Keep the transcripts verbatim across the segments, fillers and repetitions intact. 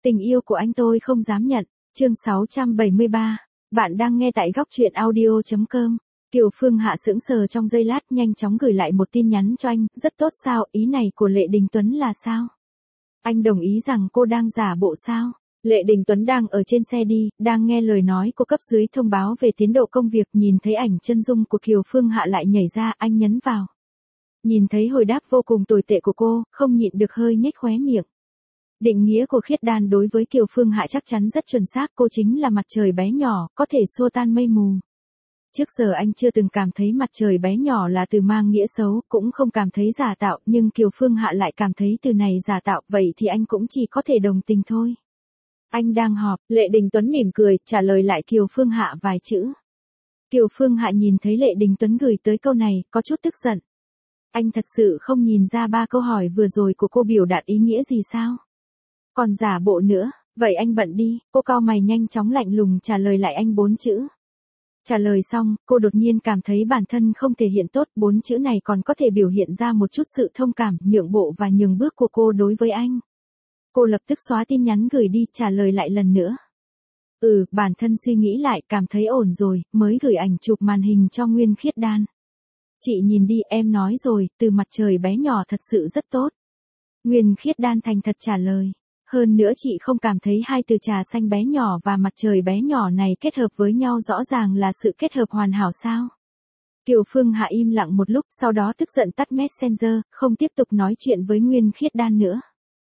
Tình yêu của anh tôi không dám nhận. Chương sáu trăm bảy mươi ba. Bạn đang nghe tại góc truyện audio chấm com. Kiều Phương Hạ sững sờ trong giây lát, nhanh chóng gửi lại một tin nhắn cho anh. Rất tốt sao, ý này của Lệ Đình Tuấn là sao? Anh đồng ý rằng cô đang giả bộ sao? Lệ Đình Tuấn đang ở trên xe đi, đang nghe lời nói của cấp dưới thông báo về tiến độ công việc, nhìn thấy ảnh chân dung của Kiều Phương Hạ lại nhảy ra, anh nhấn vào. Nhìn thấy hồi đáp vô cùng tồi tệ của cô, không nhịn được hơi nhếch khóe miệng. Định nghĩa của Khiết Đan đối với Kiều Phương Hạ chắc chắn rất chuẩn xác, cô chính là mặt trời bé nhỏ, có thể xua tan mây mù. Trước giờ anh chưa từng cảm thấy mặt trời bé nhỏ là từ mang nghĩa xấu, cũng không cảm thấy giả tạo, nhưng Kiều Phương Hạ lại cảm thấy từ này giả tạo, vậy thì anh cũng chỉ có thể đồng tình thôi. Anh đang họp, Lệ Đình Tuấn mỉm cười, trả lời lại Kiều Phương Hạ vài chữ. Kiều Phương Hạ nhìn thấy Lệ Đình Tuấn gửi tới câu này, có chút tức giận. Anh thật sự không nhìn ra ba câu hỏi vừa rồi của cô biểu đạt ý nghĩa gì sao? Còn giả bộ nữa, vậy anh bận đi, cô cau mày nhanh chóng lạnh lùng trả lời lại anh bốn chữ. Trả lời xong, cô đột nhiên cảm thấy bản thân không thể hiện tốt, bốn chữ này còn có thể biểu hiện ra một chút sự thông cảm, nhượng bộ và nhường bước của cô đối với anh. Cô lập tức xóa tin nhắn gửi đi, trả lời lại lần nữa. Ừ, bản thân suy nghĩ lại, cảm thấy ổn rồi, mới gửi ảnh chụp màn hình cho Nguyên Khiết Đan. Chị nhìn đi, em nói rồi, từ mặt trời bé nhỏ thật sự rất tốt. Nguyên Khiết Đan thành thật trả lời. Hơn nữa chị không cảm thấy hai từ trà xanh bé nhỏ và mặt trời bé nhỏ này kết hợp với nhau rõ ràng là sự kết hợp hoàn hảo sao? Kiều Phương Hạ im lặng một lúc, sau đó tức giận tắt Messenger, không tiếp tục nói chuyện với Nguyên Khiết Đan nữa.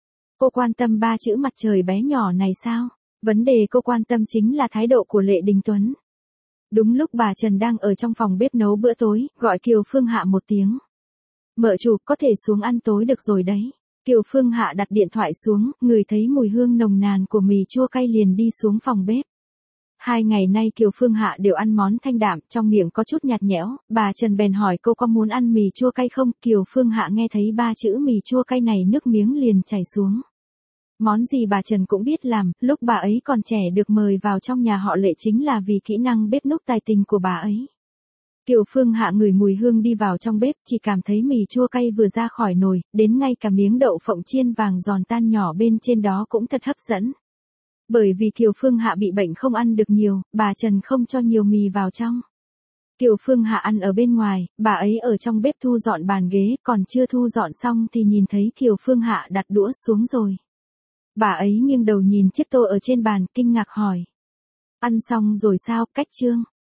Cô quan tâm ba chữ mặt trời bé nhỏ này sao? Vấn đề cô quan tâm chính là thái độ của Lệ Đình Tuấn. Đúng lúc bà Trần đang ở trong phòng bếp nấu bữa tối, gọi Kiều Phương Hạ một tiếng. Mợ chủ, có thể xuống ăn tối được rồi đấy. Kiều Phương Hạ đặt điện thoại xuống, ngửi thấy mùi hương nồng nàn của mì chua cay liền đi xuống phòng bếp. Hai ngày nay Kiều Phương Hạ đều ăn món thanh đạm, trong miệng có chút nhạt nhẽo, bà Trần bèn hỏi cô có muốn ăn mì chua cay không, Kiều Phương Hạ nghe thấy ba chữ mì chua cay này nước miếng liền chảy xuống. Món gì bà Trần cũng biết làm, lúc bà ấy còn trẻ được mời vào trong nhà họ Lệ chính là vì kỹ năng bếp núc tài tình của bà ấy. Kiều Phương Hạ ngửi mùi hương đi vào trong bếp, chỉ cảm thấy mì chua cay vừa ra khỏi nồi, đến ngay cả miếng đậu phộng chiên vàng giòn tan nhỏ bên trên đó cũng thật hấp dẫn. Bởi vì Kiều Phương Hạ bị bệnh không ăn được nhiều, bà Trần không cho nhiều mì vào trong. Kiều Phương Hạ ăn ở bên ngoài, bà ấy ở trong bếp thu dọn bàn ghế, còn chưa thu dọn xong thì nhìn thấy Kiều Phương Hạ đặt đũa xuống rồi. Bà ấy nghiêng đầu nhìn chiếc tô ở trên bàn, kinh ngạc hỏi. Ăn xong rồi sao, cách chương?